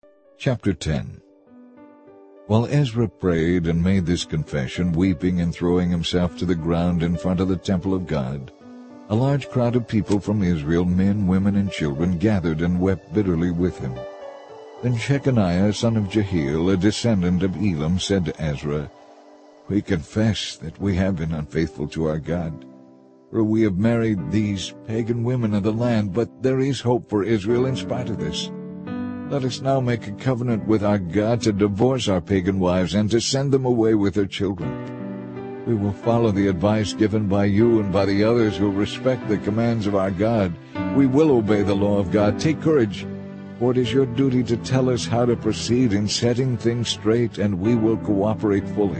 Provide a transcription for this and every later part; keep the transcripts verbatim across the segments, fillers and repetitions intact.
Chapter ten. While Ezra prayed and made this confession, weeping and throwing himself to the ground in front of the temple of God, a large crowd of people from Israel, men, women, and children, gathered and wept bitterly with him. Then Shechaniah, son of Jehiel, a descendant of Elam, said to Ezra, "We confess that we have been unfaithful to our God, for we have married these pagan women of the land, but there is hope for Israel in spite of this. Let us now make a covenant with our God to divorce our pagan wives and to send them away with their children. We will follow the advice given by you and by the others who respect the commands of our God. We will obey the law of God. Take courage, for it is your duty to tell us how to proceed in setting things straight, and we will cooperate fully."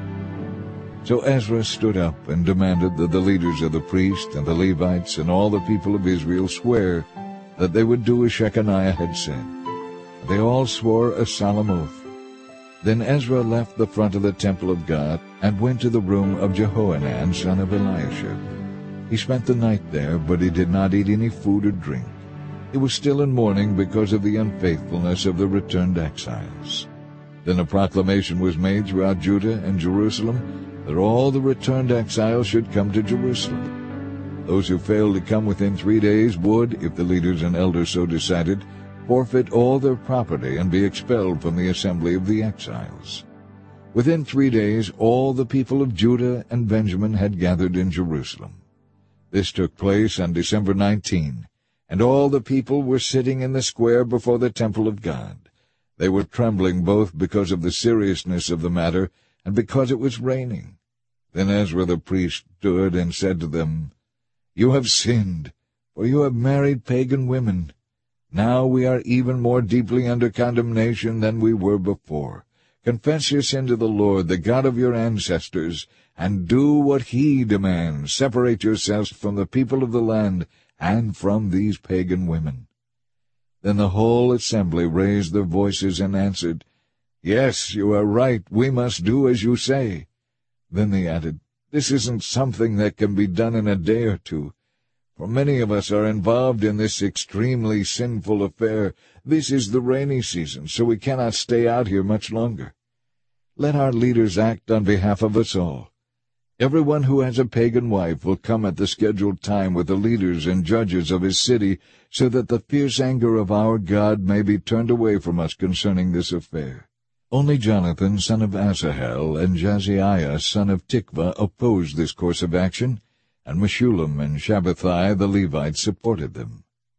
So Ezra stood up and demanded that the leaders of the priests and the Levites and all the people of Israel swear that they would do as Shechaniah had said. They all swore a solemn oath. Then Ezra left the front of the temple of God and went to the room of Jehohanan, son of Eliashib. He spent the night there, but he did not eat any food or drink. It was still in mourning because of the unfaithfulness of the returned exiles. Then a proclamation was made throughout Judah and Jerusalem that all the returned exiles should come to Jerusalem. Those who failed to come within three days would, if the leaders and elders so decided, forfeit all their property and be expelled from the assembly of the exiles. Within three days all the people of Judah and Benjamin had gathered in Jerusalem. This took place on December nineteenth, and all the people were sitting in the square before the temple of God. They were trembling both because of the seriousness of the matter and because it was raining. Then Ezra the priest stood and said to them, "You have sinned, for you have married pagan women. Now we are even more deeply under condemnation than we were before. Confess your sin to the Lord, the God of your ancestors, and do what he demands. Separate yourselves from the people of the land and from these pagan women." Then the whole assembly raised their voices and answered, "Yes, you are right. We must do as you say." Then they added, "This isn't something that can be done in a day or two, for many of us are involved in this extremely sinful affair. This is the rainy season, so we cannot stay out here much longer. Let our leaders act on behalf of us all. Everyone who has a pagan wife will come at the scheduled time with the leaders and judges of his city, so that the fierce anger of our God may be turned away from us concerning this affair." Only Jonathan, son of Asahel, and Jazaiah, son of Tikvah, opposed this course of action, and Meshullam and Shabbathai the Levites supported them.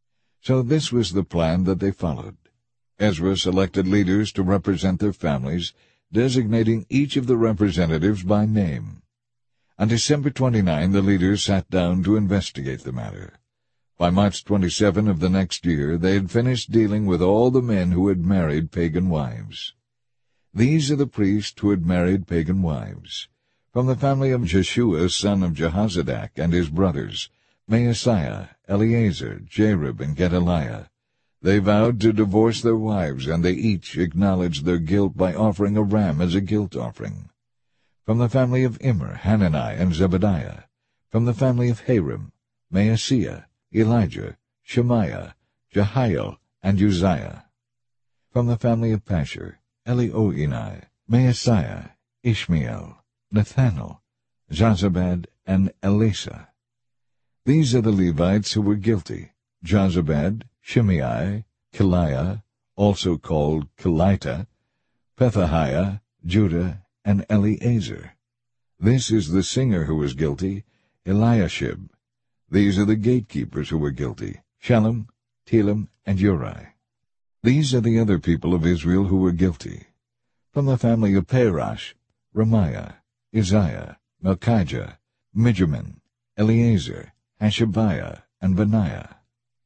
So this was the plan that they followed. Ezra selected leaders to represent their families, designating each of the representatives by name. On December twenty-ninth, the leaders sat down to investigate the matter. By March twenty-seventh of the next year, they had finished dealing with all the men who had married pagan wives. These are the priests who had married pagan wives. From the family of Jeshua, son of Jehozadak, and his brothers, Maaseiah, Eleazar, Jarib, and Gedaliah. They vowed to divorce their wives, and they each acknowledged their guilt by offering a ram as a guilt offering. From the family of Immer, Hanani, and Zebadiah. From the family of Harim, Maaseiah, Elijah, Shemaiah, Jehiel, and Uzziah. From the family of Pashur, Elioenai, Maaseiah, Ishmael, Nathanael, Jozabad, and Elasa. These are the Levites who were guilty: Jozabad, Shimei, Keliah, also called Kelita, Pethahiah, Judah, and Eleazar. This is the singer who was guilty: Eliashib. These are the gatekeepers who were guilty: Shallum, Telem, and Uri. These are the other people of Israel who were guilty: from the family of Parash, Ramiah, Isaiah, Melchijah, Mijamin, Eleazar, Hashabiah, and Benaiah.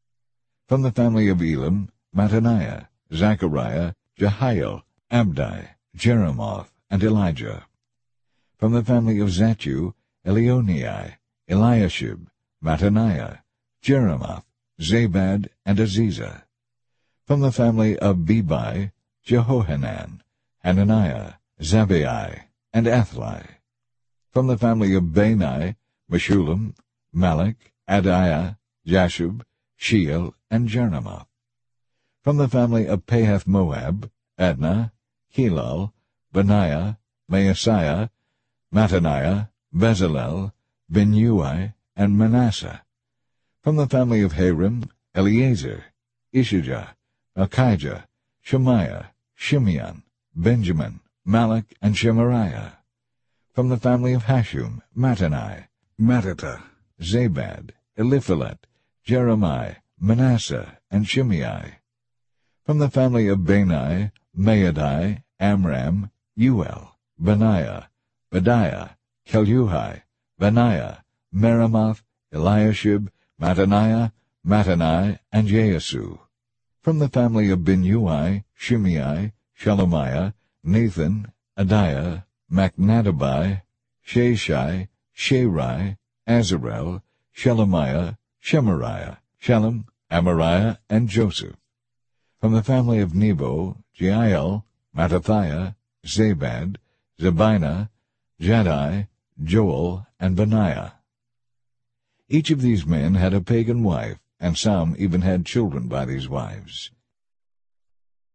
From the family of Elam, Mattaniah, Zechariah, Jehiel, Abdi, Jeremoth, and Elijah. From the family of Zattu, Elionai, Eliashib, Mattaniah, Jeremoth, Zabad, and Aziza. From the family of Bebai, Jehohanan, Hananiah, Zabbai, and Athli. From the family of Bani, Meshullam, Malach, Adiah, Jashub, Sheel, and Jerimoth. From the family of Pahath-Moab, Adnah, Helal, Benaiah, Maaseiah, Mattaniah, Bezalel, Binnui, and Manasseh. From the family of Harim, Eleazar, Ishijah, Malchijah, Shemaiah, Shimeon, Benjamin, Malach, and Shemariah. From the family of Hashum, Mattani, Mattata, Zabad, Eliphalet, Jeremiah, Manasseh, and Shimei. From the family of Bani, Maadai, Amram, Uel, Benaiah, Bediah, Keluhi, Benaiah, Meremoth, Eliashib, Mattaniah, Mattani, and Jeasu. From the family of Binnui, Shimei, Shelemiah, Nathan, Adiah, Machnadabai, Sheshai, Sherai, Azarel, Shelemiah, Shemariah, Shalom, Amariah, and Joseph. From the family of Nebo, Jeiel, Mattathiah, Zabad, Zabina, Jaddai, Joel, and Benaiah. Each of these men had a pagan wife, and some even had children by these wives.